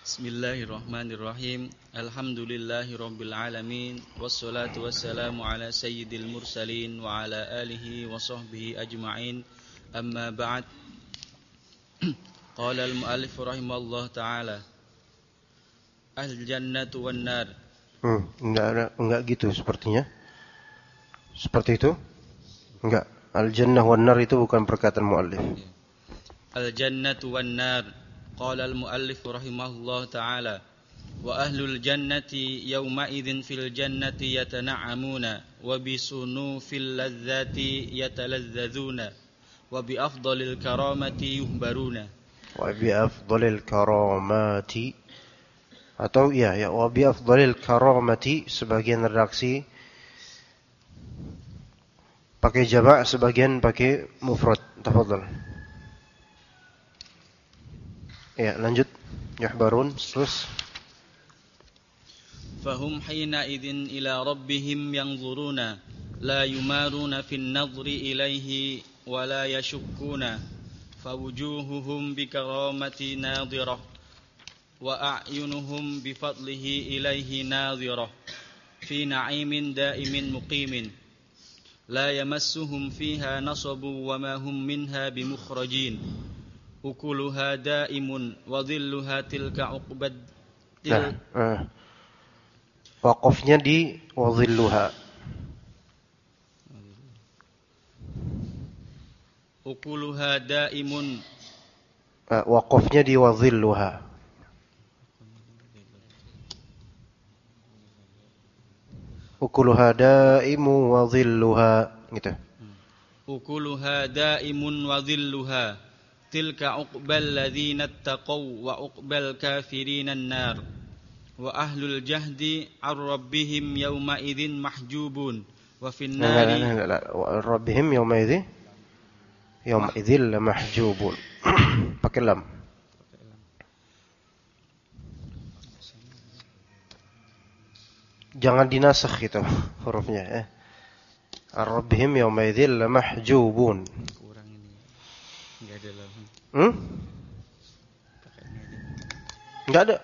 Bismillahirrahmanirrahim. Alhamdulillahirabbil alamin wassalatu wassalamu ala sayyidil mursalin wa ala alihi wa sahbihi ajma'in. Amma ba'd. Qala al-mu'allif rahimallahu ta'ala. Al-jannatu wan nar. Enggak gitu sepertinya. Seperti itu? Enggak. Al-jannah wan nar itu bukan perkataan muallif. Al-jannatu wan nar. Qala al-muallif rahimahullah ta'ala. Wa ahlul jannati yawma idzin fil jannati yatana'amuna wa bisunu fil ladzati yataladzadzuna wa bi afdalil karamati yuhbaruna. Wa bi afdalil karamati atau wa bi afdalil karamati, sebagian redaksi pakai jamak, sebagian pakai mufrad. Tafadhal. Ya, lanjut. Yuhbarun, terus. Fahum hina idzin ila rabbihim yanzuruna la yumaruna fin nadhri ilaihi wa la yashukkuna fawujuhuhum bikaramati nadirah wa a'yunuhum bifadlihi ilaihi nadirah fi na'imin da'imin muqimin la yamassuhum fiha nasabu wa ma hum minha bimukhrajin ukuluha da'imun wa dhilluha tilka uqbad waqafnya di wa dhilluha. Ukuluha da'imun. Waqafnya di wa dhilluha. Ukuluha da'imu wa dhilluha, gitu. Ukuluha da'imun wa dhilluha tilka uqbal ladzina ittaqaw wa uqbal kafirin an-nar wa ahlul jahdi ar-rabbihim yawma idzin mahjubun wa fin nari wa rabbihim yawma idzin mahjubun. Pakai lam. Jangan dinasakh itu hurufnya, ar-rabbihim yawma idzin mahjubun. Enggak ada lam. Enggak ada.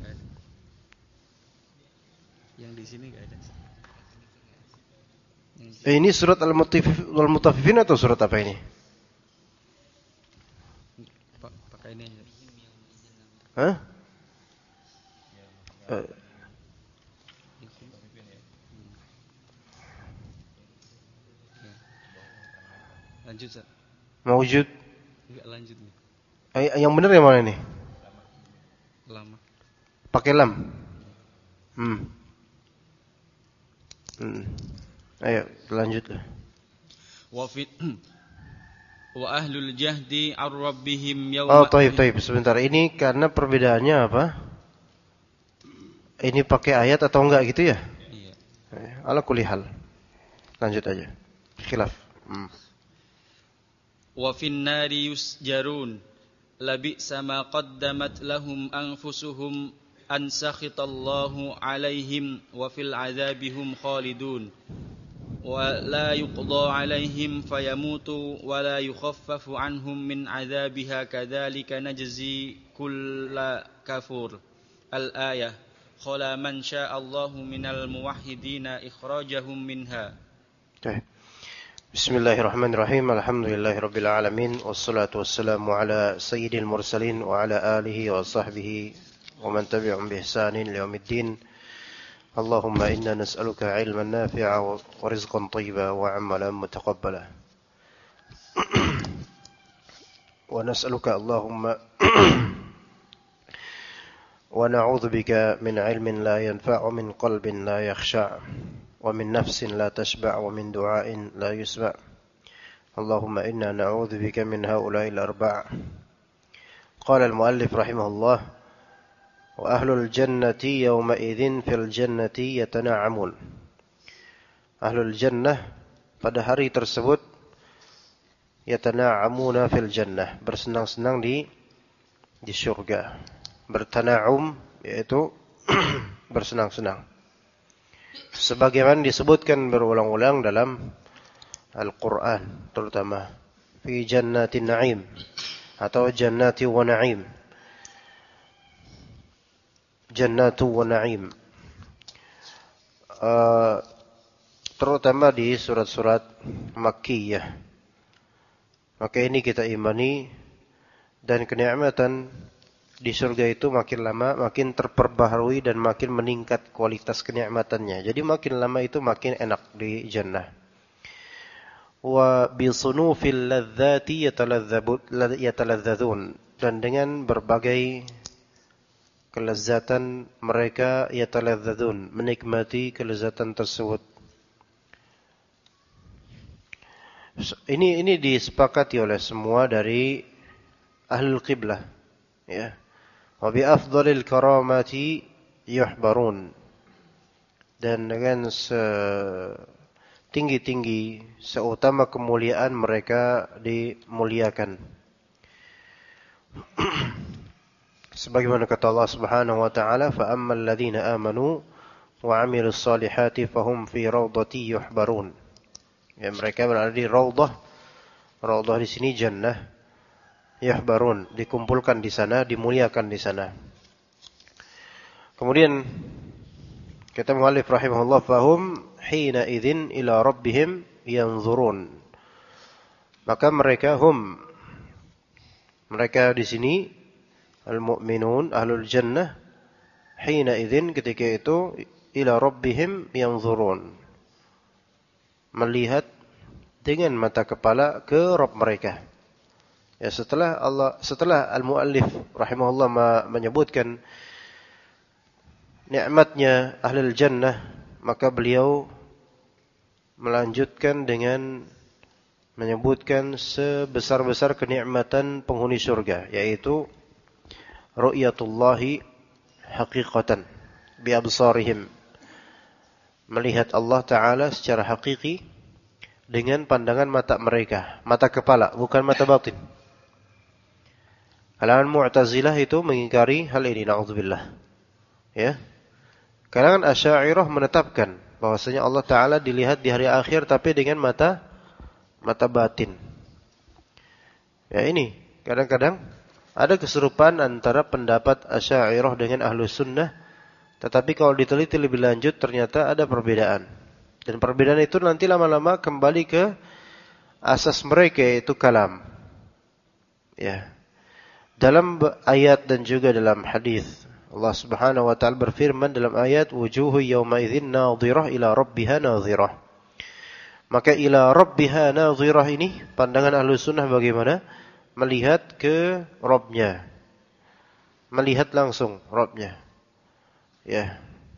Yang di sini enggak ada. Ini surat Al-Mutaffifin atau surat apa ini? Pakai ini aja. Hah? Lanjut, Ustaz. Mawjud. Enggak lanjut nih. Yang benar yang mana nih? Lama. Pakai lam. Ayo lanjut. Wa ahlul jahdi ar-rabbihim yawma. Taib. Sebentar. Ini karena perbedaannya apa? Ini pakai ayat atau enggak gitu ya? Iya. Ala kulli hal. Lanjut aja. Khilaf. Wa fin nari yusjarun labi'sa ma qaddamat lahum anfusuhum an sakhitallahu alaihim wa fil adzabihum khalidun wa la yuqda alaihim fayamutu wa la yukhaffafu anhum min adzabiha kadzalika najzi kulla kafur. Al-ayah khala man sya'allahu minal muwahhidina ikhrajahum minha. Bismillahirrahmanirrahim. Alhamdulillahirabbil alamin wassalatu wassalamu ala sayyidil mursalin wa ala alihi wa sahbihi wa man tabi'ahum bi ihsanin ila yaumiddin. Allahumma inna nas'aluka 'ilman nafi'a wa rizqan thayyiban wa 'amalan mutaqabbala. Wa nas'aluka Allahumma wa na'udzu bika min 'ilmin la yanfa'u min qalbin la yakhsha' ومن نفس لا تشبع ومن دعاء لا يسمع اللهم إنا نعوذ بك من هؤلاء الأربع. قال المؤلف رحمه الله وأهل الجنة يومئذ في الجنة يتنعمون. أهل الجنة pada hari tersebut yatana'amuna fil jannah, bersenang-senang di surga. Bertana'um yaitu bersenang-senang. Sebagaimana disebutkan berulang-ulang dalam Al-Quran, terutama fi jannatin na'im atau jannati wa na'im. jannatu wa na'im. Terutama di surat-surat Makkiyah. Maka ini kita imani, dan kenikmatan di surga itu makin lama makin terperbaharui dan makin meningkat kualitas kenikmatannya. Jadi makin lama itu makin enak di jannah. Wa bisunufil ladzati yataladzadzun, dan dengan berbagai kelezatan mereka yataladzadzun, menikmati kelezatan tersebut. Ini disepakati oleh semua dari ahlul qiblah, ya. Wa bi afdhalil karamati yuhbarun, dan dengan tinggi-tinggi seutama kemuliaan mereka dimuliakan. Sebagaimana kata Allah Subhanahu wa taala, fa ammal ladzina amanu wa 'amilus solihati fahum fi raudhati yuhbarun. Ya, mereka berada di raudhah. Raudhah di sini jannah. Yuhbarun, dikumpulkan di sana, dimuliakan di sana. Kemudian kata muallif rahimahullah, fahum hina idzin ila rabbihim yanzurun. Maka mereka di sini al-mu'minun ahlul jannah, hina idzin, ketika itu, ila rabbihim yanzurun, melihat dengan mata kepala ke Rabb mereka. Ya, setelah al-muallif rahimahullah menyebutkan nikmatnya ahlul jannah, maka beliau melanjutkan dengan menyebutkan sebesar-besar kenikmatan penghuni surga, yaitu ru'yatullahi haqiqatan bi absarihim, melihat Allah Ta'ala secara hakiki dengan pandangan mata mereka, mata kepala, bukan mata batin. Kalangan Mu'tazilah itu mengingkari hal ini, na'udzubillah. Ya. Kalangan Asy'ariyah menetapkan bahwasanya Allah Ta'ala dilihat di hari akhir tapi dengan mata batin. Ya, ini kadang-kadang ada keserupaan antara pendapat Asy'ariyah dengan Ahlus Sunnah, tetapi kalau diteliti lebih lanjut ternyata ada perbedaan. Dan perbedaan itu nanti lama-lama kembali ke asas mereka, yaitu kalam. Ya. Dalam ayat dan juga dalam hadis, Allah Subhanahu wa taala berfirman dalam ayat, wujuhu yawma idzin nadhirah ila rabbiha nadhirah. Maka ila rabbiha nadhirah ini pandangan Ahlus Sunnah bagaimana? Melihat ke Rabbnya. Melihat langsung Rabbnya. Ya.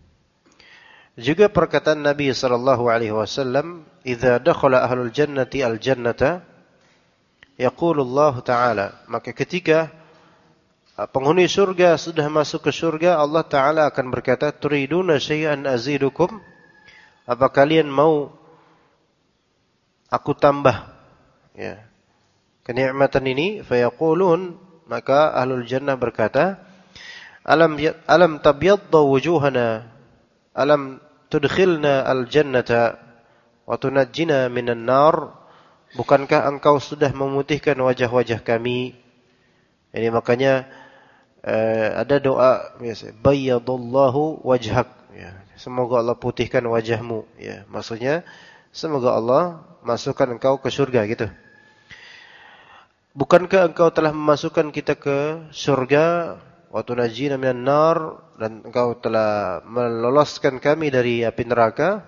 Juga perkataan Nabi sallallahu alaihi wasallam, "Idza dakhala ahlul jannati al-jannata yaqulu Allah Ta'ala." Maka ketika penghuni surga sudah masuk ke surga, Allah Ta'ala akan berkata, "Turiduna syai'an azidukum?" Apa kalian mau aku tambah, ya, kenikmatan ini? Fayaqulun, maka ahlul jannah berkata, alam tabyadda wujuhana, alam tudkhilna al-jannata wa tunajjina minan nar. Bukankah engkau sudah memutihkan wajah-wajah kami? Ini makanya ada doa biasa, bayyadallahu wajhak, ya, semoga Allah putihkan wajahmu, ya, maksudnya semoga Allah masukkan engkau ke surga, gitu. Bukankah engkau telah memasukkan kita ke surga, wa tunajjina minan nar, dan engkau telah meloloskan kami dari api neraka?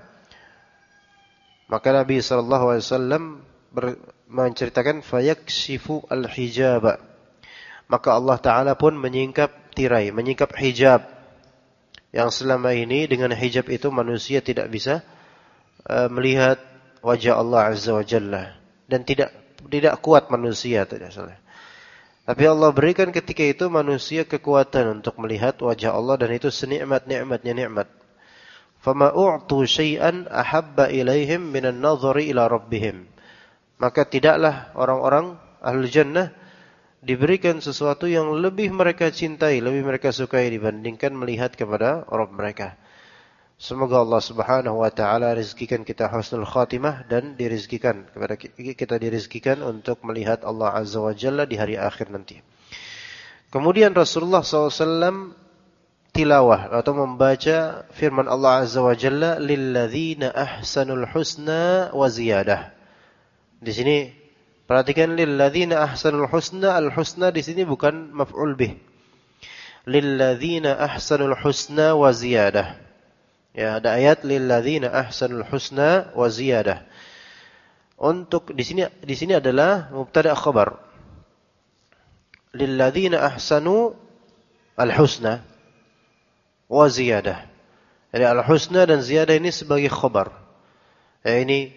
Maka Nabi sallallahu alaihi wasallam menceritakan, fayakshifu al-hijaba, maka Allah Ta'ala pun menyingkap tirai, menyingkap hijab, yang selama ini dengan hijab itu manusia tidak bisa melihat wajah Allah Azza wa Jalla, dan tidak kuat manusia, tidak salah. Tapi Allah berikan ketika itu manusia kekuatan untuk melihat wajah Allah, dan itu senikmat-nikmatnya nikmat. Fama u'tu syai'an ahabba ilaihim minan nadhari ila rabbihim. Maka tidaklah orang-orang ahlul jannah diberikan sesuatu yang lebih mereka cintai, lebih mereka sukai dibandingkan melihat kepada Rabb mereka. Semoga Allah Subhanahu wa taala rizkikan kita husnul khatimah, dan dirizkikan kepada kita dirizkikan untuk melihat Allah Azza wa Jalla di hari akhir nanti. Kemudian Rasulullah SAW tilawah atau membaca firman Allah Azza wa Jalla lilladzina ahsanul husna wa ziyadah. Di sini perhatikan lilladzina ahsanul husna, al-husna di sini bukan maf'ul bih. Lilladzina ahsanul husna wa ziyadah. Ya, ada ayat lilladzina ahsanul husna wa ziyadah. Untuk di sini adalah mubtada khabar. Lilladzina ahsanu al-husna wa ziyadah. Jadi al-husna dan ziyadah ini sebagai khabar. Ya, ini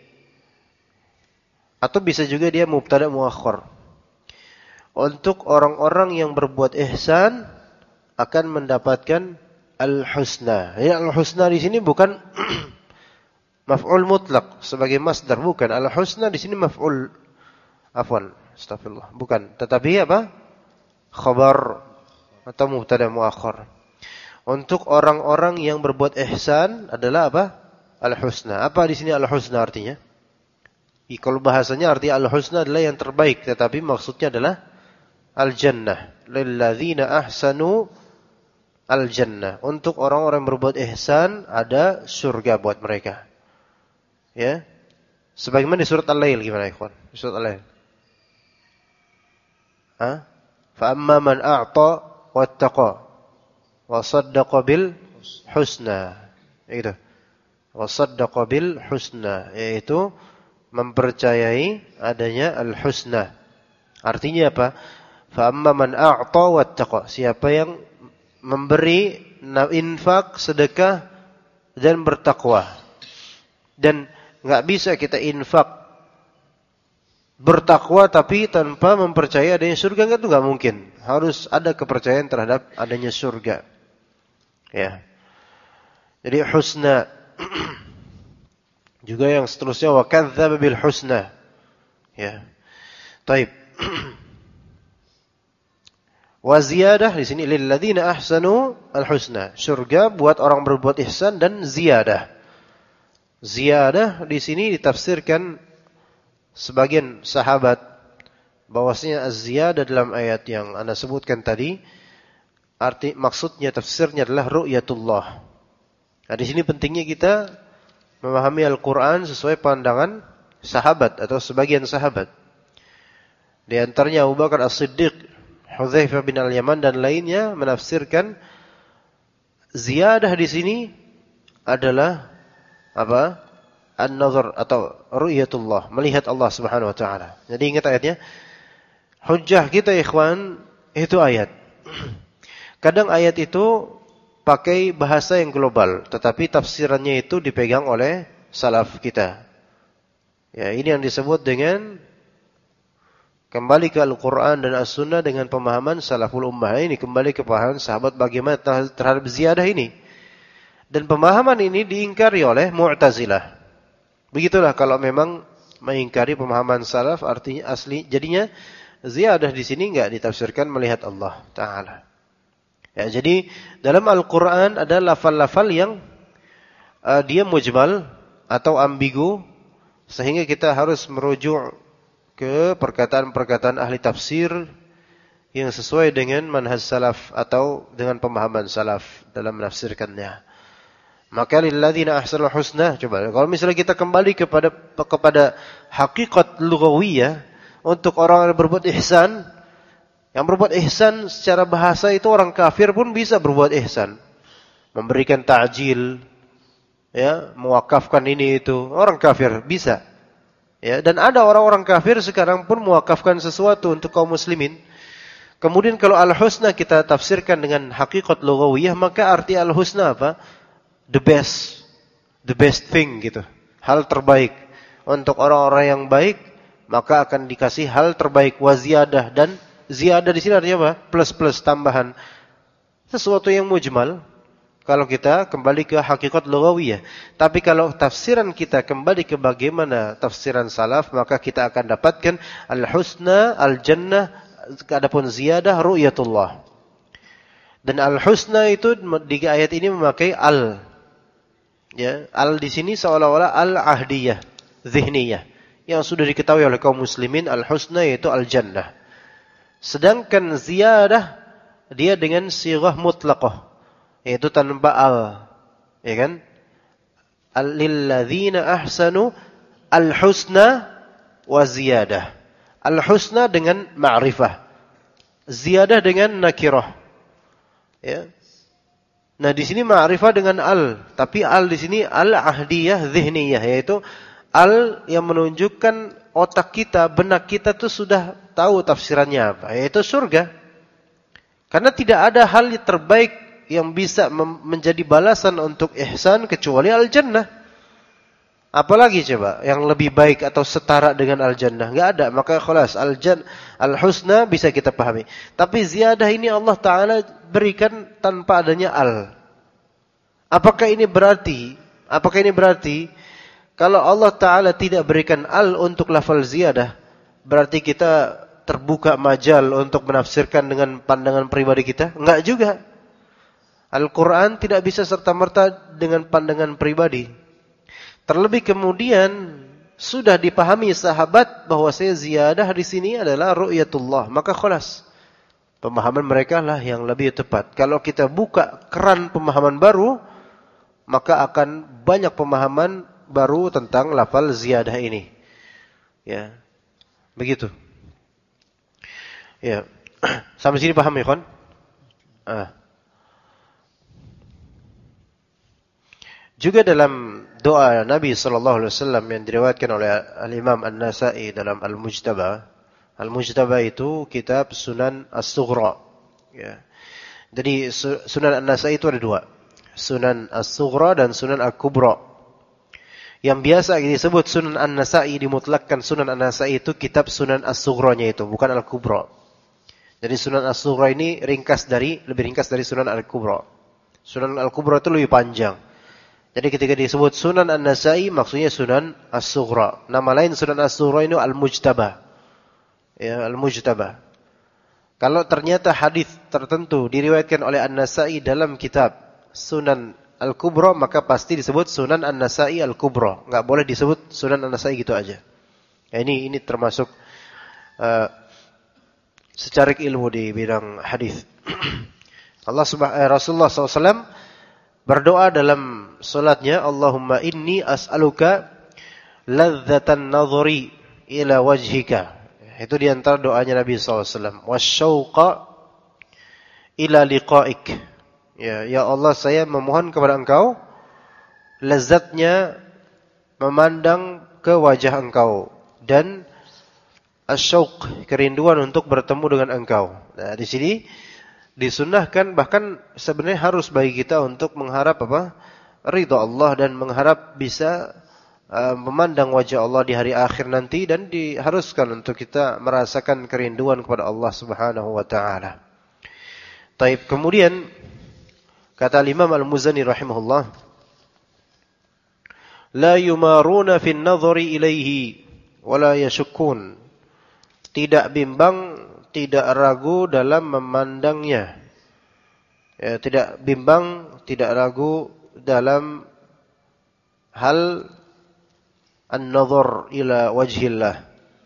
atau bisa juga dia mubtada muakhkhar. Untuk orang-orang yang berbuat ihsan akan mendapatkan al-husna. Ya, al-husna di sini bukan maf'ul mutlaq sebagai masdar, bukan. Al-husna di sini maf'ul astagfirullah, bukan. Tetapi apa? Khabar atau mubtada muakhkhar. Untuk orang-orang yang berbuat ihsan adalah apa? Al-husna. Apa di sini al-husna artinya? Kalau bahasanya arti al-husna adalah yang terbaik, tetapi maksudnya adalah al-jannah. Lilladzina ahsanu al-jannah. Untuk orang-orang yang berbuat ihsan ada surga buat mereka. Ya. Sebagaimana di surat Al-Lail, gimana ikhwan? Di surat Al-Lail. Fa amma man a'ta wattaqa wa saddaqa bil husna. Itu. Wa saddaqa bil husna, yaitu mempercayai adanya al-husna. Artinya apa? Fa amma man a'ta wattaqa. Siapa yang memberi infak, sedekah dan bertakwa. Dan enggak bisa kita infak bertakwa tapi tanpa mempercayai adanya surga, itu enggak mungkin. Harus ada kepercayaan terhadap adanya surga. Ya. Jadi husna. Juga yang seterusnya wa kadzdzaba bil husna. Ya. Baik. Wa ziyadah di sini lil ladzina ahsanu al husna. Surga buat orang berbuat ihsan dan ziyadah. Ziyadah di sini ditafsirkan sebagian sahabat bahwasanya az-ziyadah dalam ayat yang Anda sebutkan tadi maksudnya tafsirnya adalah ru'yatullah. Nah, di sini pentingnya kita memahami Al-Qur'an sesuai pandangan sahabat atau sebagian sahabat. Di antaranya Abu Bakar As-Siddiq, Hudzaifah bin Al-Yaman dan lainnya menafsirkan ziyadah di sini adalah apa? An-nazar atau ru'yatullah, melihat Allah Subhanahu wa taala. Jadi ingat ayatnya. Hujjah kita ikhwan itu ayat. Kadang ayat itu pakai bahasa yang global, tetapi tafsirannya itu dipegang oleh salaf kita. Ya, ini yang disebut dengan kembali ke Al-Quran dan As-Sunnah dengan pemahaman salaful ummah. Ini kembali ke pemahaman sahabat bagaimana terhadap ziyadah ini. Dan pemahaman ini diingkari oleh Mu'tazilah. Begitulah kalau memang mengingkari pemahaman salaf, artinya asli. Jadinya ziyadah di sini enggak ditafsirkan melihat Allah Ta'ala. Ya, jadi dalam Al-Quran ada lafal-lafal yang dia mujmal atau ambigu, sehingga kita harus merujuk ke perkataan-perkataan ahli tafsir yang sesuai dengan manhaj salaf atau dengan pemahaman salaf dalam menafsirkannya. Maka lilladzina ahsanul husna, coba kalau misalnya kita kembali kepada hakikat lughawiyah untuk orang yang berbuat ihsan. Yang berbuat ihsan secara bahasa itu orang kafir pun bisa berbuat ihsan. Memberikan ta'jil, ya, mewakafkan ini itu, orang kafir bisa. Ya, dan ada orang-orang kafir sekarang pun mewakafkan sesuatu untuk kaum muslimin. Kemudian kalau al-husna kita tafsirkan dengan hakikat lughawiyah, maka arti al-husna apa? The best thing gitu. Hal terbaik. Untuk orang-orang yang baik, maka akan dikasih hal terbaik, wa ziyadah, dan ziyadah di sini artinya apa? Plus tambahan. Sesuatu yang mujmal kalau kita kembali ke hakikat lughawiyah. Tapi kalau tafsiran kita kembali ke bagaimana tafsiran salaf, maka kita akan dapatkan al-husna, al-jannah, adapun ziyadah ru'yatullah. Dan al-husna itu di ayat ini memakai al. Ya, al di sini seolah-olah al-ahdiyah, zihniyah. Yang sudah diketahui oleh kaum muslimin, al-husna yaitu al-jannah. Sedangkan ziyadah dia dengan sighah mutlaqah. yaitu tanpa al, ya kan? Lilladzina ahsanu al-husna wa ziyadah. Al-husna dengan ma'rifah, ziyadah dengan nakirah. Ya. Nah, di sini ma'rifah dengan al, tapi al di sini al-ahdiyah dhihniyah, yaitu al yang menunjukkan otak kita, benak kita tuh sudah tahu tafsirannya apa, yaitu surga. Karena tidak ada hal yang terbaik yang bisa menjadi balasan untuk ihsan kecuali al-jannah. Apalagi coba yang lebih baik atau setara dengan al-jannah? Enggak ada. Maka khalas al-husna bisa kita pahami. Tapi ziyadah ini Allah Ta'ala berikan tanpa adanya al. Apakah ini berarti kalau Allah Ta'ala tidak berikan al untuk lafal ziyadah, berarti kita terbuka majal untuk menafsirkan dengan pandangan pribadi kita? Enggak juga. Al-Quran tidak bisa serta-merta dengan pandangan pribadi. Terlebih kemudian sudah dipahami sahabat bahwasanya ziyadah di sini adalah ru'yatullah, maka khalas. Pemahaman mereka lah yang lebih tepat. Kalau kita buka keran pemahaman baru, maka akan banyak pemahaman baru tentang lafal ziyadah ini. Ya. Begitu. Ya. Sampai sini paham ya, kawan? Juga dalam doa Nabi sallallahu alaihi wasallam yang diriwayatkan oleh Al-Imam An-Nasa'i dalam Al-Mujtaba. Al-Mujtaba itu kitab Sunan As-Sughra. Ya. Jadi Sunan An-Nasa'i itu ada dua. Sunan As-Sughra dan Sunan Al-Kubra. Yang biasa disebut Sunan An-Nasa'i, dimutlakkan Sunan An-Nasa'i itu kitab Sunan As-Sughranya itu, bukan Al-Kubra. Jadi Sunan As-Sughra ini lebih ringkas dari Sunan Al-Kubra. Sunan Al-Kubra itu lebih panjang. Jadi ketika disebut Sunan An-Nasa'i maksudnya Sunan As-Sughra. Nama lain Sunan As-Sughra ini Al-Mujtaba. Ya, Al-Mujtaba. Kalau ternyata hadis tertentu diriwayatkan oleh An-Nasa'i dalam kitab Sunan Al-Kubra, maka pasti disebut Sunan An-Nasa'i Al-Kubra. Enggak boleh disebut Sunan An-Nasa'i gitu aja. Ya, ini termasuk secara ilmu di bidang hadis. Rasulullah SAW berdoa dalam salatnya, Allahumma inni as'aluka ladzatan nadhri ila wajhika. Itu di antara doanya Nabi SAW. Wasyauqa ila liqa'ik. Ya Allah, saya memohon kepada Engkau lezatnya memandang ke wajah Engkau dan asyauq, kerinduan untuk bertemu dengan Engkau. Nah, di sini disunnahkan, bahkan sebenarnya harus bagi kita untuk mengharap ridha Allah dan mengharap bisa memandang wajah Allah di hari akhir nanti, dan diharuskan untuk kita merasakan kerinduan kepada Allah Subhanahu wa taala. Taib, kemudian kata Imam Al-Muzani rahimahullah, la yumaruna fi an-nadhari ilaihi wa la yashukkun. Tidak bimbang, tidak ragu dalam memandangnya. Ya, tidak bimbang, tidak ragu dalam hal an-nadhar ila wajhillah.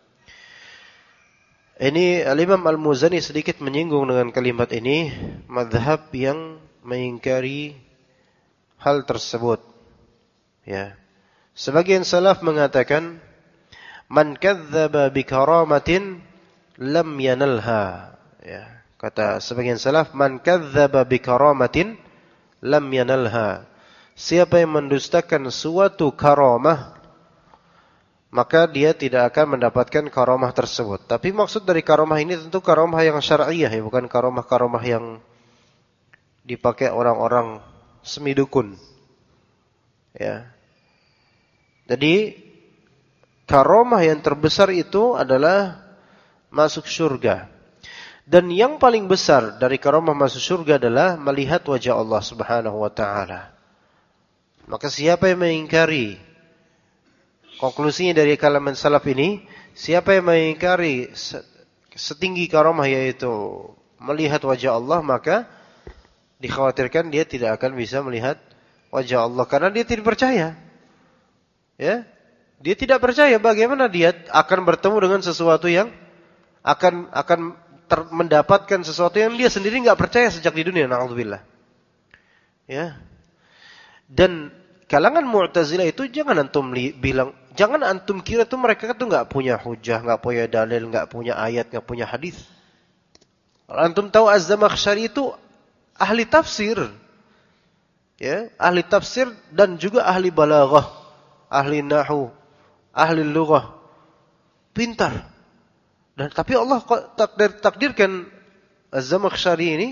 Ini Al-Imam Al-Muzani sedikit menyinggung dengan kalimat ini mazhab yang mengingkari hal tersebut. Ya. Sebagian salaf mengatakan man kadzdzaba bi karamatin lam yanalha. Ya, kata sebagian salaf, man kadzdzaba bi karamatin lam yanalha. Siapa yang mendustakan suatu karamah, maka dia tidak akan mendapatkan karamah tersebut. Tapi maksud dari karamah ini tentu karamah yang syar'iyah, ya, bukan karamah-karamah yang dipakai orang-orang semidukun. Ya. Jadi karamah yang terbesar itu adalah masuk surga. Dan yang paling besar dari karamah masuk surga adalah melihat wajah Allah Subhanahu wa taala. Maka siapa yang mengingkari, konklusinya dari kalimat salaf ini, siapa yang mengingkari setinggi karamah yaitu melihat wajah Allah, maka dikhawatirkan dia tidak akan bisa melihat wajah Allah karena dia tidak percaya. Ya, dia tidak percaya bagaimana dia akan bertemu dengan sesuatu yang akan mendapatkan sesuatu yang dia sendiri enggak percaya sejak di dunia. Na'udzubillah. Ya. Dan kalangan Mu'tazilah itu jangan antum kira tuh mereka tuh enggak punya hujah, enggak punya dalil, enggak punya ayat, enggak punya hadis. Antum tahu Az-Zamakhsyari itu ahli tafsir. Ya, ahli tafsir dan juga ahli balaghah, ahli nahwu, ahli lughah. Pintar. Dan tapi Allah takdirkan Az-Zamakhsyari ini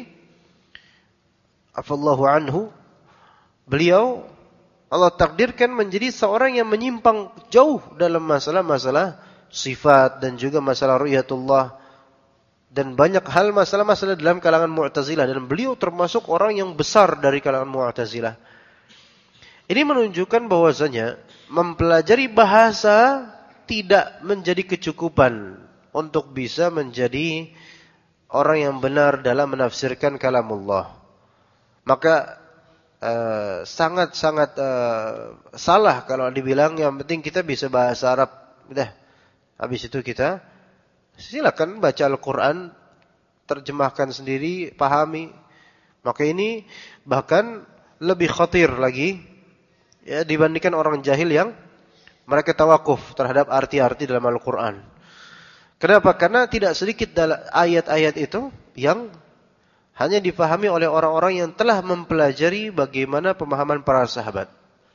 afallahu anhu, beliau Allah takdirkan menjadi seorang yang menyimpang jauh dalam masalah-masalah sifat dan juga masalah ru'yatullah dan banyak hal masalah-masalah dalam kalangan Mu'tazilah, dan beliau termasuk orang yang besar dari kalangan Mu'tazilah. Ini menunjukkan bahwasanya mempelajari bahasa tidak menjadi kecukupan untuk bisa menjadi orang yang benar dalam menafsirkan kalamullah. Maka sangat-sangat salah kalau dibilang yang penting kita bisa bahasa Arab. Udah. Habis itu kita silakan baca Al-Quran, terjemahkan sendiri, pahami. Maka ini bahkan lebih khatir lagi ya dibandingkan orang jahil yang mereka tawakuf terhadap arti-arti dalam Al-Quran. Kenapa? Karena tidak sedikit dalam ayat-ayat itu yang hanya difahami oleh orang-orang yang telah mempelajari bagaimana pemahaman para sahabat.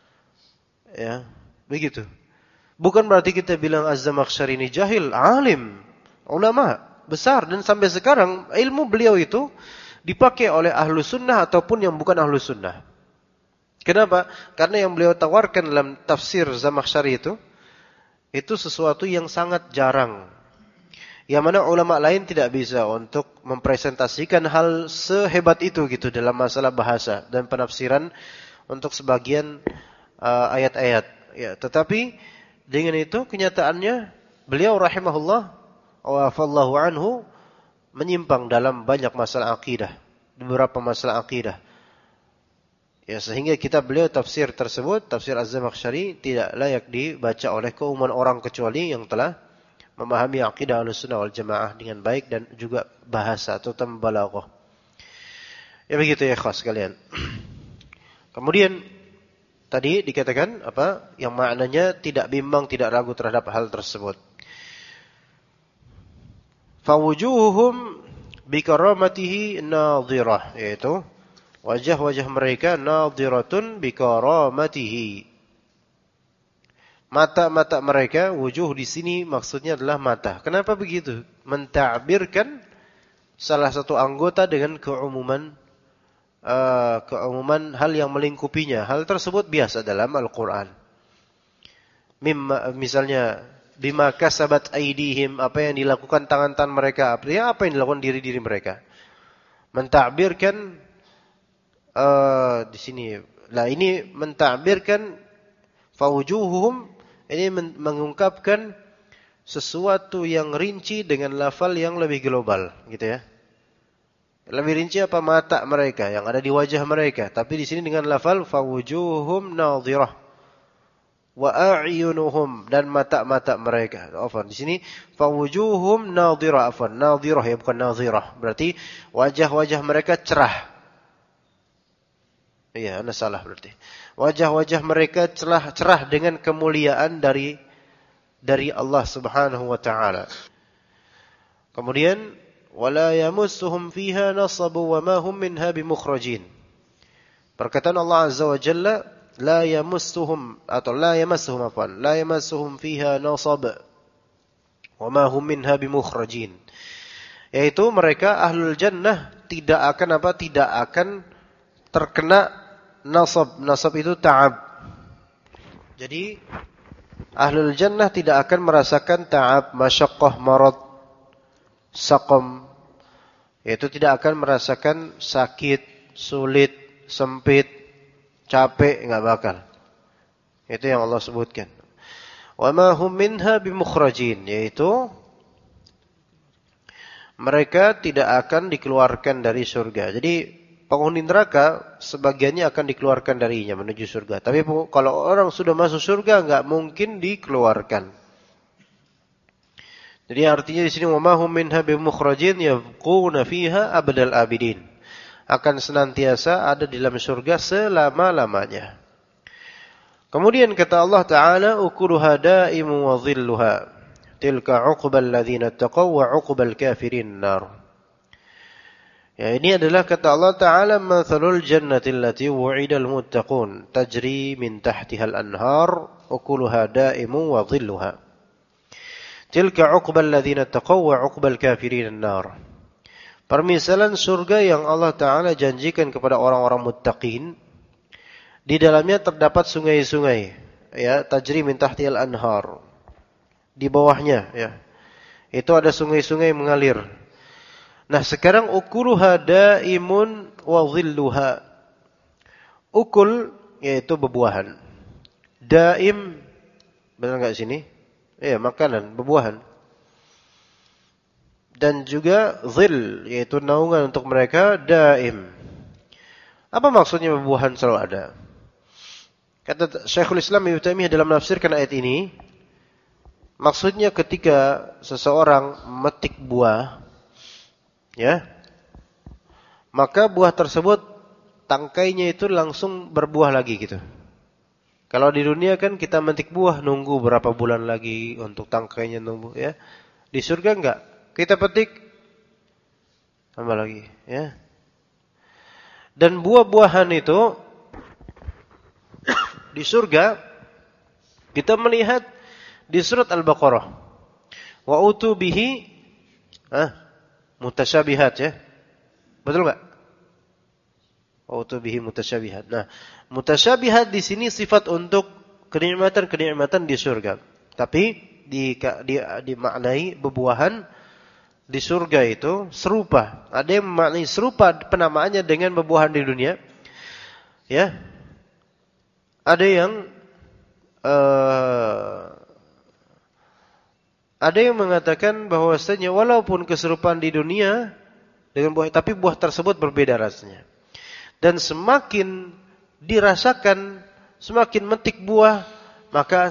Ya, begitu. Bukan berarti kita bilang Az-Zamakhsyari ini jahil, alim, ulama besar, dan sampai sekarang ilmu beliau itu dipakai oleh ahlu sunnah ataupun yang bukan ahlu sunnah. Kenapa? Karena yang beliau tawarkan dalam tafsir Zamakhsyari itu sesuatu yang sangat jarang. Yang mana ulama lain tidak bisa untuk mempresentasikan hal sehebat itu gitu dalam masalah bahasa dan penafsiran untuk sebagian ayat-ayat. Ya, tetapi dengan itu kenyataannya beliau rahimahullah wa fallahu anhu menyimpang dalam banyak masalah akidah, beberapa masalah akidah. Ya, sehingga kitab beliau tafsir tersebut, tafsir Az-Zamakhsyari, tidak layak dibaca oleh keumuman orang kecuali yang telah memahami akidah Ahlussunnah wal Jamaah dengan baik dan juga bahasa atau balaghah. Ya begitu ya ikhwas sekalian. Kemudian tadi dikatakan apa? Yang maknanya tidak bimbang, tidak ragu terhadap hal tersebut. Fawujuhum bikaramatihi nadhirah, yaitu wajah-wajah mereka nadhiratun bikaramatihi. Mata-mata mereka, wujuh di sini maksudnya adalah mata. Kenapa begitu? Mentakbirkan salah satu anggota dengan keumuman hal yang melingkupinya. Hal tersebut biasa dalam Al-Quran. Misalnya, bima kasabat aydihim, apa yang dilakukan tangan-tangan mereka, artinya apa yang dilakukan diri-diri mereka. Mentakbirkan di sini. Lah ini mentakbirkan fawujuhum, ini mengungkapkan sesuatu yang rinci dengan lafal yang lebih global, gitu ya. Lebih rinci apa? Mata mereka yang ada di wajah mereka, tapi di sini dengan lafal fawujuhum nadhirah wa a'yunuhum, dan mata-mata mereka. Afwan, di sini fawujuhum nadhirah, afwan, nadhirah ya, bukan nadhirah. Berarti wajah-wajah mereka cerah. Iya, anda salah berarti. Wajah-wajah mereka cerah dengan kemuliaan dari Allah Subhanahu wa taala. Kemudian wala yamassuhum fiha nasabu wa ma hum minha bimukhrajin. Perkataan Allah Azza wa Jalla la yamassuhum fiha nasab wa ma hum minha bimukhrajin. Yaitu mereka ahlul jannah tidak akan terkena nasab. Nasab itu ta'ab. Jadi ahlul jannah tidak akan merasakan ta'ab, masyaqqah, marad, saqam. Yaitu tidak akan merasakan sakit, sulit, sempit, capek, enggak bakal. Itu yang Allah sebutkan. Wa ma hum minha bimukhrajin, yaitu mereka tidak akan dikeluarkan dari surga. Jadi penghuni neraka sebagiannya akan dikeluarkan darinya menuju surga. Tapi kalau orang sudah masuk surga enggak mungkin dikeluarkan. Jadi artinya di sini wa ma hum minha bimukhrajin yabquna fiha abadal abidin. akan senantiasa ada di dalam surga selama-lamanya. Kemudian kata Allah Ta'ala, ukuluha daimu wa dhilluha, tilka uqbal ladzina taqaw wa uqbal kafirin nar. Ya, ini adalah kata Allah Ta'ala, mathalul jannati allati wu'idal muttaqun, tajri min tahtihal anhar, ukuluha daimu wa dhilluha. Tilka uqbal ladzina taqaw wa uqbal kafirin nar. Permisalan surga yang Allah Ta'ala janjikan kepada orang-orang muttaqin, di dalamnya terdapat sungai-sungai, ya, tajri min tahtihal anhar. Di bawahnya, ya, itu ada sungai-sungai mengalir. Nah, sekarang ukuluha daimun wa dhilluha. Ukul yaitu bebuahan. Daim, benar enggak sini? Ya, makanan, bebuahan. Dan juga dhil yaitu naungan untuk mereka, daim. Apa maksudnya bebuahan selalu ada? Kata Syekhul Islam Ibnu Taimiyah dalam menafsirkan ayat ini, maksudnya ketika seseorang memetik buah, ya, maka buah tersebut tangkainya itu langsung berbuah lagi gitu. Kalau di dunia kan kita memetik buah nunggu berapa bulan lagi untuk tangkainya nunggu, ya. Di surga enggak. Kita petik tambah lagi, ya. Dan buah-buahan itu di surga kita melihat di surat Al-Baqarah, wa utu bihi mutasyabihat, ya. Betul enggak? Wa utu bihi mutasyabihat. Nah, mutasyabihat di sini sifat untuk kenikmatan-kenikmatan di surga. Tapi dimaknai bebuahan di surga itu serupa. Ada yang memaknai serupa penamaannya dengan bebuahan di dunia, ya. Ada yang mengatakan bahwasanya walaupun keserupaan di dunia dengan buah, tapi buah tersebut berbeda rasanya. Dan semakin dirasakan, semakin metik buah, maka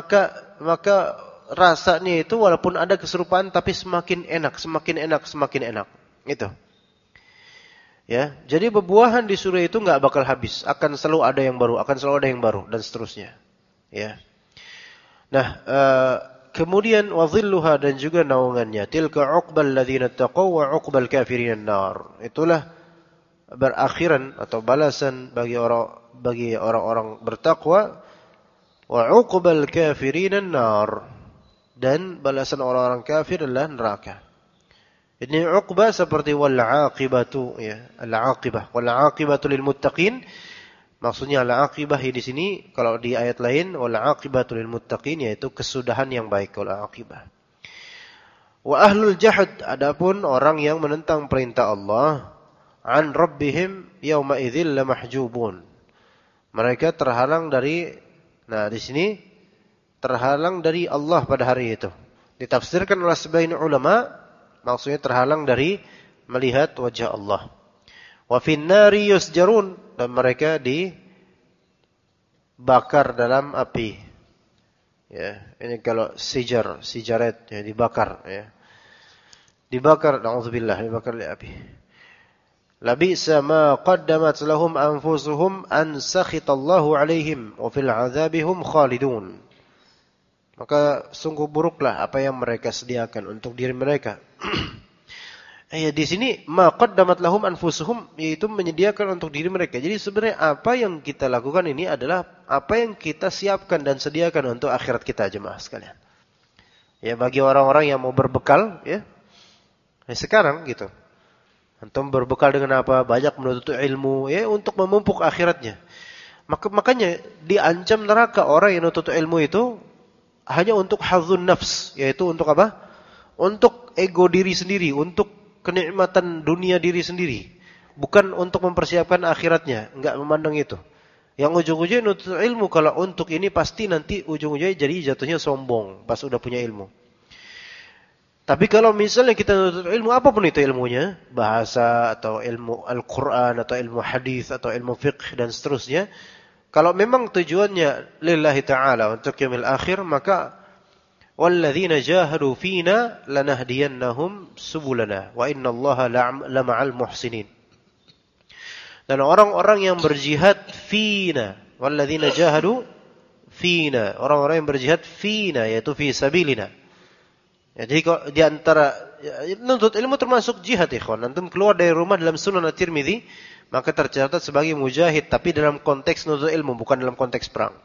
rasanya itu walaupun ada keserupaan tapi semakin enak. Itu. Ya, jadi bebuahan di surga itu enggak bakal habis, akan selalu ada yang baru, dan seterusnya. Ya. Nah, kemudian wadhilluha, dan juga naungannya, tilka uqbal ladzina taqaw wa uqbal kafirin nar. Itulah berakhiran atau balasan bagi orang-orang bertakwa, wa uqbal kafirin nar, dan balasan orang-orang kafir adalah neraka. Ini uqbah seperti wal aqibatu, ya, al aqibah, wal aqibatu lil muttaqin. Maksudnya al aqibah di sini, kalau di ayat lain wal aqibatu lil muttaqin, yaitu kesudahan yang baik, wal aqibah. Wa ahlul jahad, adapun orang yang menentang perintah Allah, an rabbihim yauma idzil lamahjubun. Mereka terhalang dari, nah di sini terhalang dari Allah pada hari itu. Ditafsirkan oleh sebagian ulama, maksudnya terhalang dari melihat wajah Allah. Wa fin nari yusjarun, dan mereka dibakar dalam api. Ya, ini kalau sijaret, ya, dibakar, ya. Dibakar, na'udzubillah, dibakar oleh api. Labisa ma qaddamat lahum anfusuhum an sakhitallahu alaihim wa fil 'adzabihum khalidun. Maka sungguh buruklah apa yang mereka sediakan untuk diri mereka. Di sini ma qaddamat lahum anfusuhum, yaitu menyediakan untuk diri mereka. Jadi sebenarnya apa yang kita lakukan ini adalah apa yang kita siapkan dan sediakan untuk akhirat kita, jemaah sekalian. Ya, bagi orang-orang yang mau berbekal, ya. Sekarang gitu. Antum berbekal dengan apa? Banyak menuntut ilmu, ya, untuk memumpuk akhiratnya. Makanya diancam neraka orang yang menuntut ilmu itu hanya untuk hadzun nafs, yaitu untuk apa? Untuk ego diri sendiri, untuk kenikmatan dunia diri sendiri, bukan untuk mempersiapkan akhiratnya. Enggak memandang itu. Yang ujung-ujungnya nuntut ilmu, kalau untuk ini pasti nanti ujung-ujungnya jadi jatuhnya sombong pas udah punya ilmu. Tapi kalau misalnya kita nuntut ilmu, apapun itu ilmunya, bahasa atau ilmu Al-Quran atau ilmu hadis atau ilmu fiqh dan seterusnya, kalau memang tujuannya lillahi ta'ala, untuk yaumil akhir, maka walladzina jahadu fina lanahdiyannahum subulana wa innallaha lama'al muhsinin. Dan orang-orang yang berjihad fina, walladzina jahadu fina, orang-orang yang berjihad fina yaitu fi sabilina. Ya, jadi kalau di antara nuntut ilmu termasuk jihad, ikhwan. Antum keluar dari rumah dalam Sunan At-Tirmidzi, maka tercatat sebagai mujahid, tapi dalam konteks nuntut ilmu, bukan dalam konteks perang.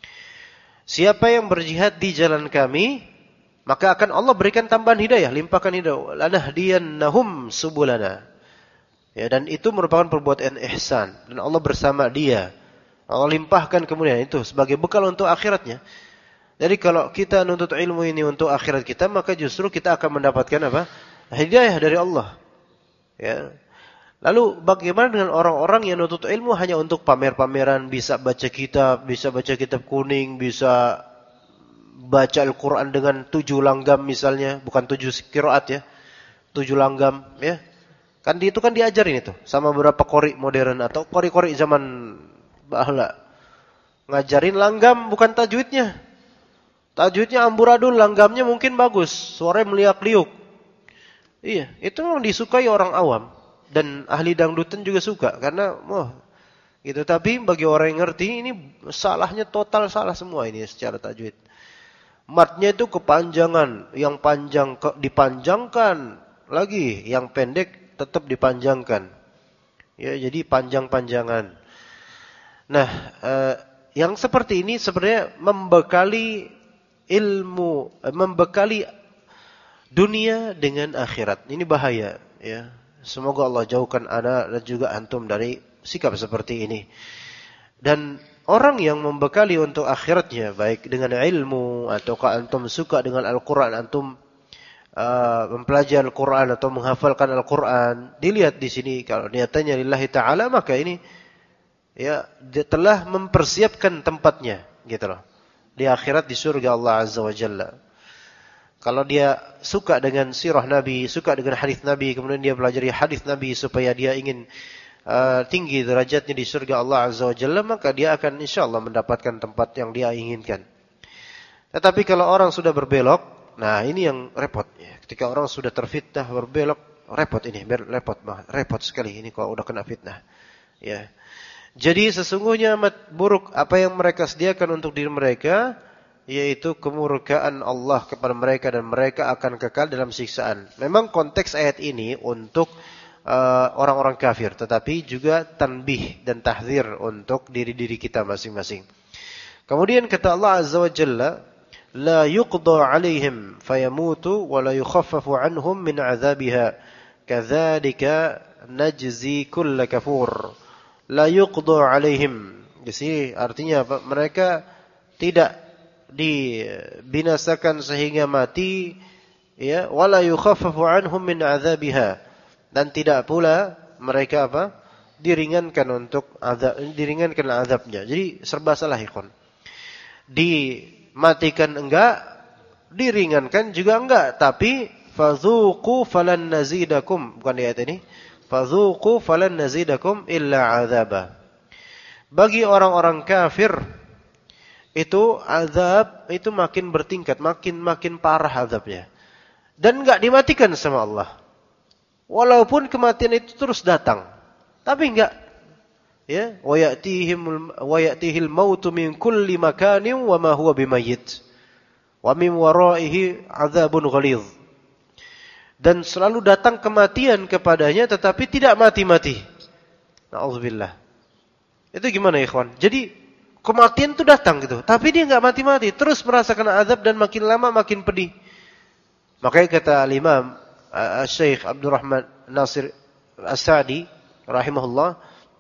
Siapa yang berjihad di jalan kami, maka akan Allah berikan tambahan hidayah, limpahkan hidayah. Lanahdiyannahum subulana. Ya, dan itu merupakan perbuatan ihsan, dan Allah bersama dia. Allah limpahkan kemudian itu sebagai bekal untuk akhiratnya. Jadi kalau kita nuntut ilmu ini untuk akhirat kita, maka justru kita akan mendapatkan apa? Hidayah dari Allah. Ya. Lalu bagaimana dengan orang-orang yang nuntut ilmu hanya untuk pamer-pameran, bisa baca kitab kuning, bisa baca Al-Quran dengan 7 langgam misalnya, bukan 7 qiraat ya, 7 langgam ya. Kan itu kan diajarin itu sama beberapa qori modern atau qori-qori zaman bahla. Ngajarin langgam bukan tajwidnya. Tajwidnya amburadul, langgamnya mungkin bagus, suaranya meliak-liuk. Iya, itu memang disukai orang awam dan ahli dangdutan juga suka karena gitu. Tapi bagi orang yang ngerti ini salahnya total salah semua ini secara tajwid. Matnya itu kepanjangan, yang panjang dipanjangkan lagi, yang pendek tetap dipanjangkan. Ya, jadi panjang-panjangan. Nah, yang seperti ini sebenarnya membekali ilmu, membekali dunia dengan akhirat. Ini bahaya, ya. Semoga Allah jauhkan ana dan juga antum dari sikap seperti ini. Dan orang yang membekali untuk akhiratnya, baik dengan ilmu ataukah antum suka dengan Al-Quran, antum mempelajari Al-Quran atau menghafalkan Al-Quran, dilihat di sini kalau niatannya lillahi ta'ala, maka ini ya dia telah mempersiapkan tempatnya gitu loh di akhirat di surga Allah Azza wa Jalla. Kalau dia suka dengan sirah Nabi, suka dengan hadis Nabi, kemudian dia pelajari hadis Nabi supaya dia ingin tinggi derajatnya di surga Allah Azza wa Jalla, maka dia akan insyaallah mendapatkan tempat yang dia inginkan. Tetapi kalau orang sudah berbelok, nah ini yang repot ya. Ketika orang sudah terfitnah berbelok, repot ini, repot sekali ini kalau udah kena fitnah. Ya. Jadi sesungguhnya amat buruk apa yang mereka sediakan untuk diri mereka, yaitu kemurkaan Allah kepada mereka dan mereka akan kekal dalam siksaan. Memang konteks ayat ini untuk orang-orang kafir, tetapi juga tanbih dan tahdzir untuk diri-diri kita masing-masing. Kemudian kata Allah Azza wa Jalla, la yuqda 'alaihim fayamutu wa la yukhaffafu 'anhum min 'adzabiha kadzalika najzi kull kafur. La yuqda 'alaihim. Di sini artinya apa? Mereka tidak dibinasakan sehingga mati, ya, wa la yukhaffafu 'anhum min 'adzabiha. Dan tidak pula mereka apa? Diringankan untuk diringankan azabnya. Jadi serba salah, ikhwan. Dimatikan enggak, diringankan juga enggak, tapi fadzuqu falan nazidakum, bukan di ayat ini. Fadzuqu falan nazidakum illa azaba. Bagi orang-orang kafir itu azab itu makin bertingkat, makin parah azabnya. Dan enggak dimatikan sama Allah. Walaupun kematian itu terus datang, tapi enggak, ya, wa ya'tihil mautu min kulli makanin wa ma huwa bimayyit wa min waraihi 'adzabun ghalidh. Dan selalu datang kematian kepadanya tetapi tidak mati-mati. Nauzubillah. Itu gimana, ikhwan? Jadi kematian itu datang gitu, tapi dia enggak mati-mati, terus merasakan azab dan makin lama makin pedih. Makanya kata Imam Syekh Abdurrahman Nasir As-Sa'di rahimahullah,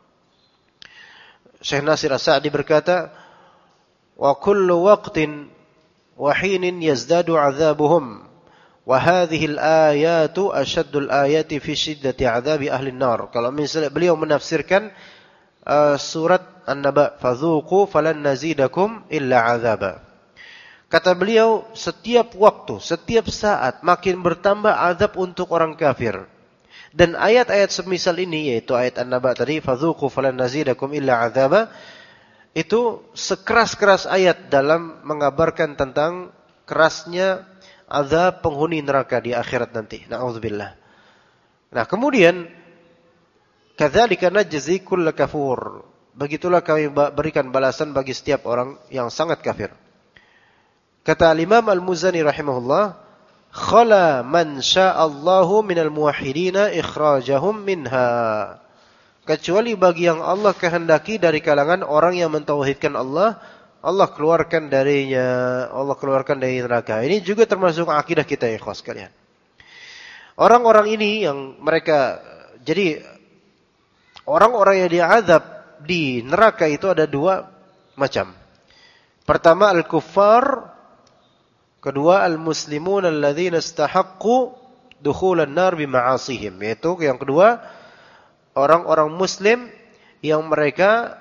Syekh Nasir As-Sa'di berkata, wa kullu waqtin wa hinin yazdadu 'adzabuhum wa hadhihi al-ayatu ashaddu al-ayati fi shiddati 'adzabi ahli an-nar. Kalau misalnya beliau menafsirkan surat An-Naba, fadzuqu falan nazidakum illa 'adzaba. Kata beliau, setiap waktu, setiap saat makin bertambah azab untuk orang kafir. Dan ayat-ayat semisal ini, yaitu ayat An-Naba tadi, fadzuqu falan nazidakum illa 'adzaba, itu sekeras-keras ayat dalam mengabarkan tentang kerasnya azab penghuni neraka di akhirat nanti. Na'udzubillah. Nah, kemudian Kadzalika najzi kull kafur. Begitulah kami berikan balasan bagi setiap orang yang sangat kafir. Kata Imam Al-Muzani rahimahullah, khala man sya'allahu minal muwahhidina ikhrajahum minha. Kecuali bagi yang Allah kehendaki dari kalangan orang yang mentauhidkan Allah, Allah keluarkan darinya, Allah keluarkan dari neraka. Ini juga termasuk akidah kita ya ikhwas sekalian. Orang-orang ini yang mereka, jadi orang-orang yang diazab di neraka itu ada dua macam. Pertama al-kuffar, kedua al-muslimun alladzina istahaqqu dukhulan nar bima'asihim. Yaitu yang kedua, orang-orang muslim yang mereka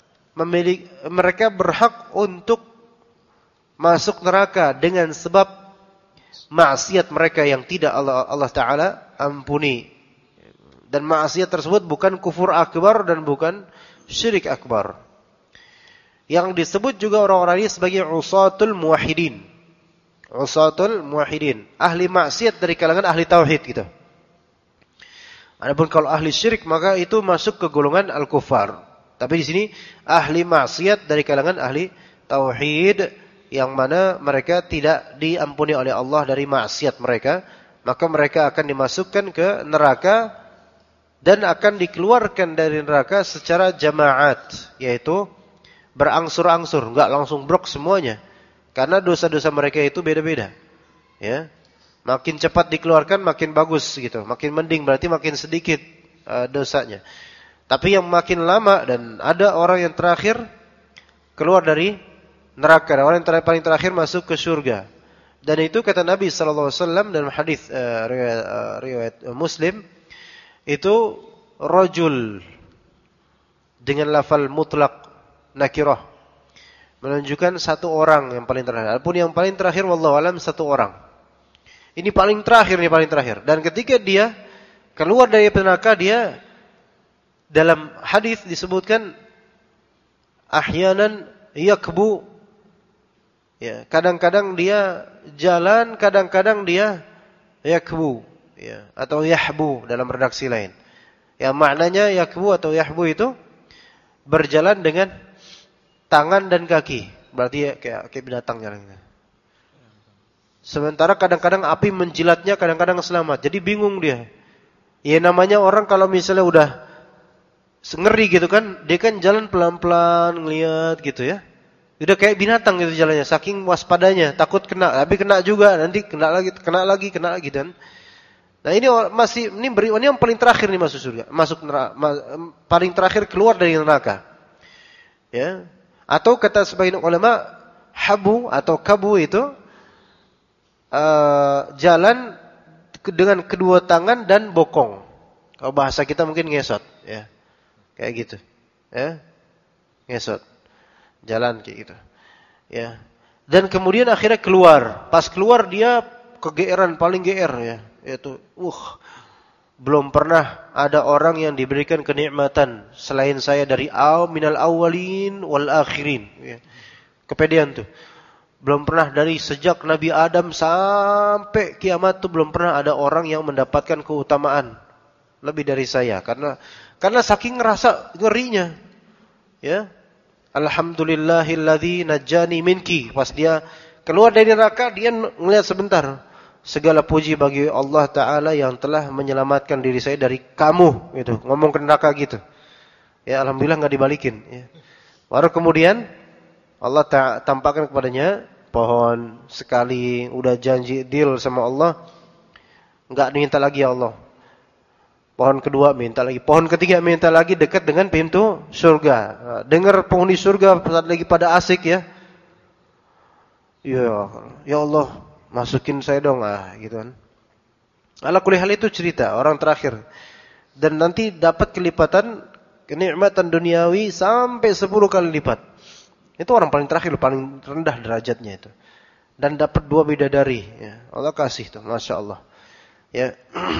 berhak untuk masuk neraka dengan sebab maksiat mereka yang tidak Allah Ta'ala ampuni. Dan maksiat tersebut bukan kufur akbar dan bukan syirik akbar. Yang disebut juga orang-orang ini sebagai usatul muwahhidin. Usatul muwahhidin, ahli maksiat dari kalangan ahli tauhid gitu. Adapun kalau ahli syirik maka itu masuk ke golongan al-kuffar. Tapi di sini ahli maksiat dari kalangan ahli tauhid yang mana mereka tidak diampuni oleh Allah dari maksiat mereka, maka mereka akan dimasukkan ke neraka dan akan dikeluarkan dari neraka secara jamaat, yaitu berangsur-angsur, enggak langsung brok semuanya. Karena dosa-dosa mereka itu beda-beda. Ya. Makin cepat dikeluarkan makin bagus gitu. Makin mending berarti makin sedikit dosanya. Tapi yang makin lama dan ada orang yang terakhir keluar dari neraka, dan orang yang paling terakhir masuk ke surga. Dan itu kata Nabi sallallahu alaihi wasallam dalam hadis riwayat Muslim, itu rajul dengan lafal mutlak nakirah menunjukkan satu orang yang paling terakhir. Adapun yang paling terakhir wallahu alam satu orang. Ini paling terakhir nih, paling terakhir. Dan ketika dia keluar dari neraka, dia dalam hadis disebutkan ahyanan yakbu. Ya, kadang-kadang dia jalan, kadang-kadang dia yakbu. Ya, atau yahbu dalam redaksi lain. Yang maknanya yakbu atau yahbu itu berjalan dengan tangan dan kaki. Berarti ya, kayak binatang jalannya. Sementara kadang-kadang api menjilatnya, kadang-kadang selamat. Jadi bingung dia. Ya namanya orang kalau misalnya udah ngeri gitu kan, dia kan jalan pelan-pelan ngelihat gitu ya. Udah kayak binatang gitu jalannya, saking waspadanya, takut kena, tapi kena juga, nanti kena lagi dan nah ini yang paling terakhir nih masuk surga, paling terakhir keluar dari neraka. Ya. Atau kata sebagian ulama, habu atau kabu itu jalan dengan kedua tangan dan bokong. Kalau bahasa kita mungkin ngesot, ya. Kayak gitu. Ya. Ngesot. Jalan kayak gitu. Ya. Dan kemudian akhirnya keluar. Pas keluar dia kegeeran, paling geer ya. Yaitu belum pernah ada orang yang diberikan kenikmatan selain saya dari minal awwalin wal akhirin ya. Kepedean tuh. Belum pernah dari sejak Nabi Adam sampai kiamat tuh belum pernah ada orang yang mendapatkan keutamaan lebih dari saya karena saking ngerasa ngerinya. Ya. Alhamdulillahilladzi najjani minki. Pas dia keluar dari neraka dia ngelihat sebentar. Segala puji bagi Allah Ta'ala yang telah menyelamatkan diri saya dari kamu. Gitu. Ngomong ke neraka gitu. Ya alhamdulillah gak dibalikin. Ya. Baru kemudian Allah tampakkan kepadanya pohon sekali. Udah janji deal sama Allah. Gak minta lagi ya Allah. Pohon kedua minta lagi. Pohon ketiga minta lagi dekat dengan pintu surga. Nah, dengar penghuni surga lagi pada asik ya. Ya Allah. Masukin saya dong gitu kan. Ala kulli hal itu cerita orang terakhir. Dan nanti dapat kelipatan kenikmatan duniawi sampai 10 kali lipat. Itu orang paling terakhir, paling rendah derajatnya itu. Dan dapat 2 bidadari ya. Allah kasih tuh, Masya Allah. Ya.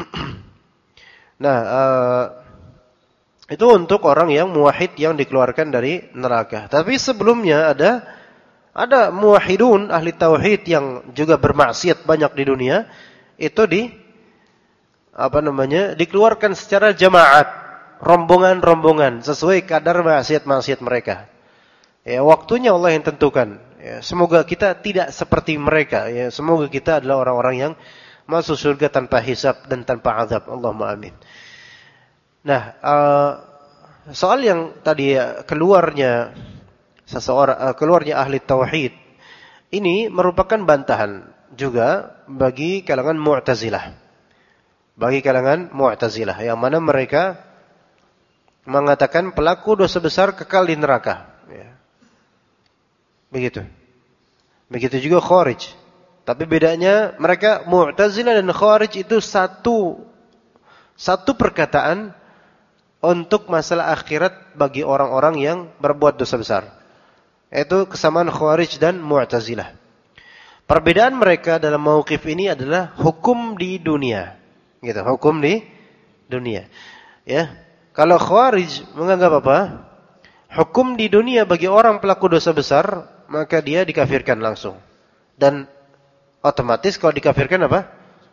Nah, itu untuk orang yang muwahhid yang dikeluarkan dari neraka. Tapi sebelumnya ada muwahhidun ahli tauhid yang juga bermaksiat banyak di dunia, itu dikeluarkan secara jamaat. rombongan-rombongan sesuai kadar maksiat-maksiat mereka. Ya, waktunya Allah yang tentukan. Ya, semoga kita tidak seperti mereka. Ya, semoga kita adalah orang-orang yang masuk surga tanpa hisab dan tanpa azab. Allahumma amin. Nah, soal yang tadi keluarnya seseorang, keluarnya ahli tauhid, ini merupakan bantahan juga bagi kalangan Mu'tazilah. Bagi kalangan Mu'tazilah yang mana mereka mengatakan pelaku dosa besar kekal di neraka. Ya. Begitu. Begitu juga Khawarij. Tapi bedanya mereka Mu'tazilah dan Khawarij itu satu perkataan untuk masalah akhirat bagi orang-orang yang berbuat dosa besar. Yaitu kesamaan Khawarij dan Mu'tazilah. Perbedaan mereka dalam mauqif ini adalah hukum di dunia. Gitu, hukum di dunia. Ya. Kalau Khawarij menganggap apa? Hukum di dunia bagi orang pelaku dosa besar, maka dia dikafirkan langsung. Dan otomatis kalau dikafirkan apa?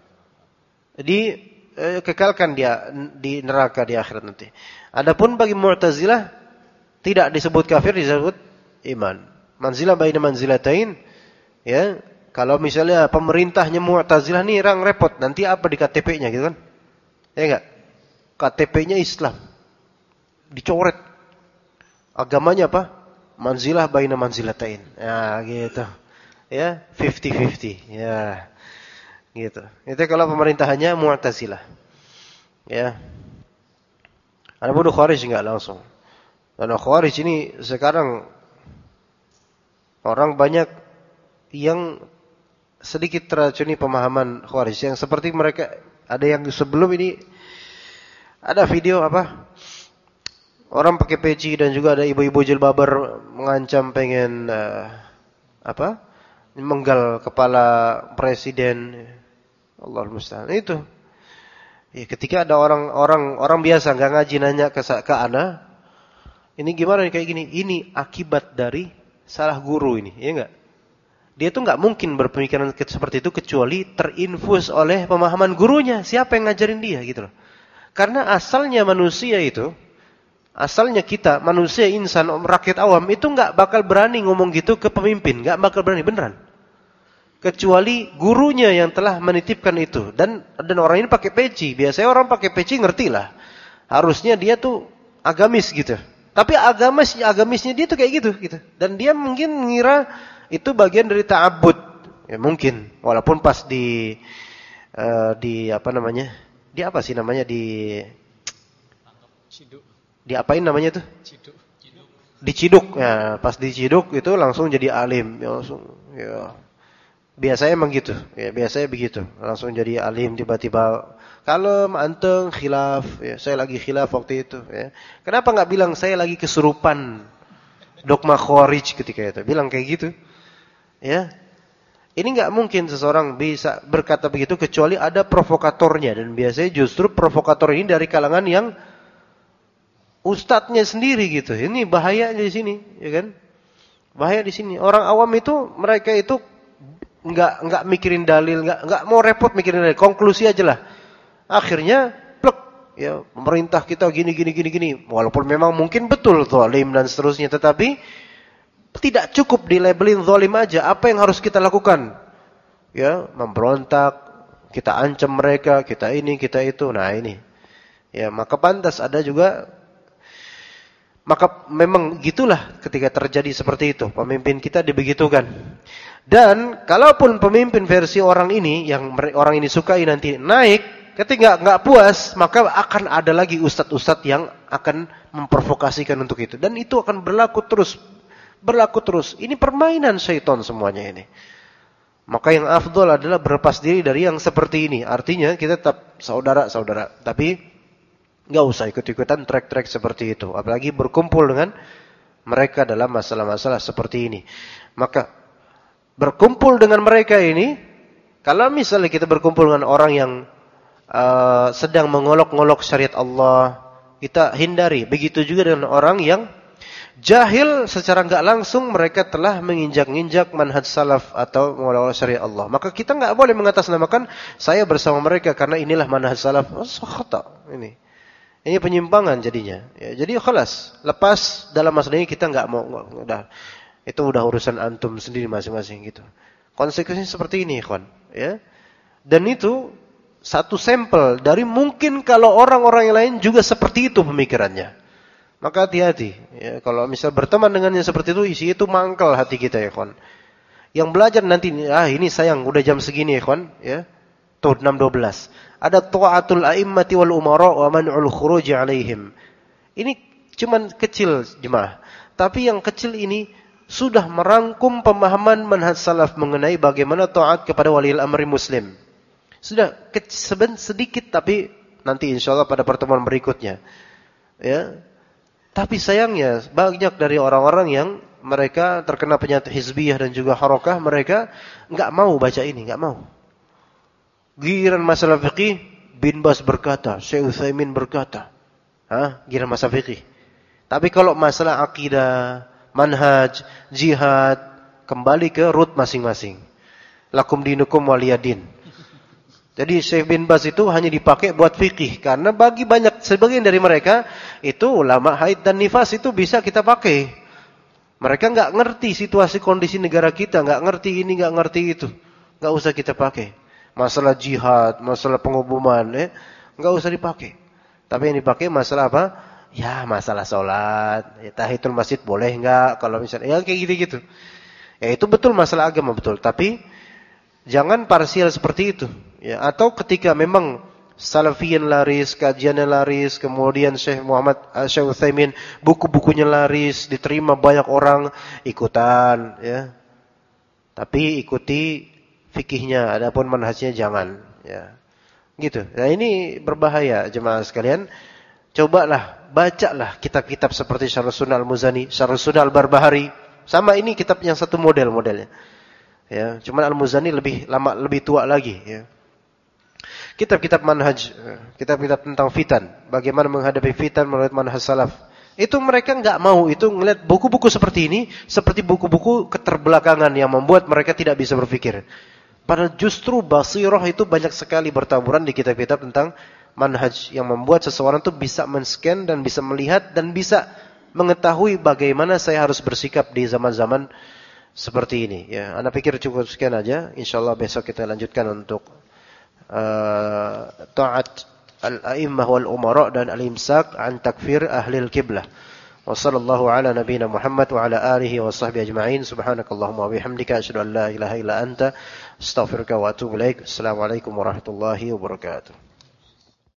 Dikekalkan dia di neraka di akhirat nanti. Adapun bagi Mu'tazilah tidak disebut kafir, disebut iman. Manzilah baina manzilatain. Ya, kalau misalnya pemerintahnya Mu'tazilah nih orang repot, nanti apa di KTP-nya gitu kan? Ya enggak? KTP-nya Islam. Dicoret. Agamanya apa? Manzilah baina manzilatain. Ya, gitu. Ya, 50-50. Ya. Gitu. Itu kalau pemerintahannya Mu'tazilah. Ya. Adapun Khawarij enggak langsung. Karena Khawarij ini sekarang orang banyak yang sedikit teracuni pemahaman Khawarij. Yang seperti mereka, ada yang sebelum ini ada video apa? Orang pakai peci dan juga ada ibu-ibu jilbaber mengancam pengen menggal kepala presiden. Allahul musta'an. Itu. Ya, ketika ada orang biasa enggak ngaji nanya ke ana, ini gimana nih kayak gini? Ini akibat dari salah guru ini, ya enggak? Dia tuh enggak mungkin berpemikiran seperti itu kecuali terinfus oleh pemahaman gurunya. Siapa yang ngajarin dia gitu loh. Karena asalnya manusia itu, asalnya kita, manusia, insan, rakyat awam itu enggak bakal berani ngomong gitu ke pemimpin, enggak bakal berani beneran. Kecuali gurunya yang telah menitipkan itu. Dan orang ini pakai peci. Biasanya orang pakai peci ngerti lah. Harusnya dia tuh agamis gitu. Tapi agamisnya dia tuh kayak gitu. Dan dia mungkin mengira itu bagian dari ta'abbud. Ya mungkin. Walaupun pas di apa namanya? Di apa sih namanya? Diapain namanya tuh? Diciduk. Ya, pas diciduk itu langsung jadi alim. Ya, langsung ya. Biasanya emang gitu. Ya, biasanya begitu. Langsung jadi alim tiba-tiba kalem, anteng, khilaf. Ya, saya lagi khilaf waktu itu. Ya. Kenapa nggak bilang saya lagi kesurupan dogma Khawarij ketika itu? Bilang kayak gitu. Ya, ini nggak mungkin seseorang bisa berkata begitu kecuali ada provokatornya. Dan biasanya justru provokator ini dari kalangan yang ustadznya sendiri gitu. Ini bahayanya di sini, ya kan? Bahaya di sini. Orang awam itu mereka itu enggak mikirin dalil, enggak mau repot mikirin dalil, konklusi aja lah. Akhirnya plek, ya pemerintah kita gini. Walaupun memang mungkin betul zalim dan seterusnya, tetapi tidak cukup dilabelin zalim aja. Apa yang harus kita lakukan? Ya, memberontak, kita ancam mereka, kita ini, kita itu. Nah, ini. Ya, maka pantas ada juga. Maka memang gitulah ketika terjadi seperti itu. Pemimpin kita dibegitukan. Dan kalaupun pemimpin versi orang ini, yang orang ini sukai nanti naik, ketika nggak puas, maka akan ada lagi ustadz-ustadz yang akan memprovokasikan untuk itu. Dan itu akan berlaku terus. Ini permainan syaitan semuanya ini. Maka yang afdol adalah berlepas diri dari yang seperti ini. Artinya kita tetap saudara-saudara. Tapi nggak usah ikut-ikutan trek-trek seperti itu. Apalagi berkumpul dengan mereka dalam masalah-masalah seperti ini. Maka berkumpul dengan mereka ini, kalau misalnya kita berkumpul dengan orang yang sedang mengolok-ngolok syariat Allah, kita hindari. Begitu juga dengan orang yang jahil secara enggak langsung mereka telah menginjak-injak manhaj salaf atau mengolok syariat Allah. Maka kita enggak boleh mengatasnamakan saya bersama mereka karena inilah manhaj salaf. Khata ini. Ini penyimpangan jadinya. Ya, jadi khalas, lepas dalam masalah ini kita nggak mau, udah itu udah urusan antum sendiri masing-masing gitu. Konsekuensinya seperti ini, ikhwan. Ya. Dan itu satu sampel dari mungkin kalau orang-orang yang lain juga seperti itu pemikirannya. Maka hati-hati. Ya, kalau misal berteman dengannya seperti itu, isi itu mangkal hati kita, ya ikhwan. Yang belajar nanti, ini sayang, udah jam segini, ikhwan. Ya. Tuh 6.12. Ada ta'atul a'immati wal umara wa man'ul khuruji alaihim. Ini cuman kecil jemaah. Tapi yang kecil ini sudah merangkum pemahaman manhaj salaf mengenai bagaimana taat kepada waliul amri muslim. Sudah sedikit, tapi nanti insyaallah pada pertemuan berikutnya. Ya. Tapi sayangnya banyak dari orang-orang yang mereka terkena penyakit hizbiyah dan juga harokah, mereka enggak mau baca ini, enggak mau. Giliran masalah fikih, Bin Bas berkata, Syekh Utsaimin berkata. Giliran masalah fikih. Tapi kalau masalah akidah, manhaj, jihad, kembali ke root masing-masing. Lakum dinukum waliyadin. Jadi Syekh Bin Bas itu hanya dipakai buat fikih. Karena bagi sebagian dari mereka, itu ulama haid dan nifas itu bisa kita pakai. Mereka enggak ngerti situasi kondisi negara kita, enggak ngerti ini, enggak ngerti itu. Enggak usah kita pakai. Masalah jihad, masalah penghukuman, enggak usah dipakai. Tapi yang dipakai masalah apa? Ya, masalah sholat. Ya, tahiyatul masjid boleh enggak? Kalau misalnya, ya kayak gitu-gitu. Ya, itu betul masalah agama, betul. Tapi, jangan parsial seperti itu. Ya, atau ketika memang Salafiyin laris, kajiannya laris, kemudian Syekh Utsaimin buku-bukunya laris, diterima banyak orang, ikutan, ya. Tapi ikuti fikihnya, adapun manhajnya jangan, ya. Gitu. Nah, ini berbahaya jemaah sekalian. Cobalah, bacalah kitab-kitab seperti Syarh Sunnah Al-Muzani, Syarh Sunnah Al-Barbahari. Sama ini kitab yang satu modelnya. Ya, cuman Al-Muzani lebih lama, lebih tua lagi, ya. Kitab-kitab manhaj, kitab-kitab tentang fitan, bagaimana menghadapi fitan menurut manhaj salaf. Itu mereka enggak mau, itu ngelihat buku-buku seperti ini, seperti buku-buku keterbelakangan yang membuat mereka tidak bisa berpikir. Padahal justru basirah itu banyak sekali bertaburan di kitab-kitab tentang manhaj yang membuat seseorang itu bisa men-scan dan bisa melihat dan bisa mengetahui bagaimana saya harus bersikap di zaman-zaman seperti ini. Ya, Anda pikir cukup sekian aja. Insyaallah besok kita lanjutkan untuk ta'at al-a'immah wal umara dan al-imsak an takfir ahli al-qiblah. Wa sallallahu ala nabiyyina Muhammad wa ala alihi wa sahbihi ajma'in. Subhanakallahumma wa bihamdika asyhadu an la ilaha illa anta astaghfiruka wa atubu ilaik. Assalamualaikum warahmatullahi wabarakatuh.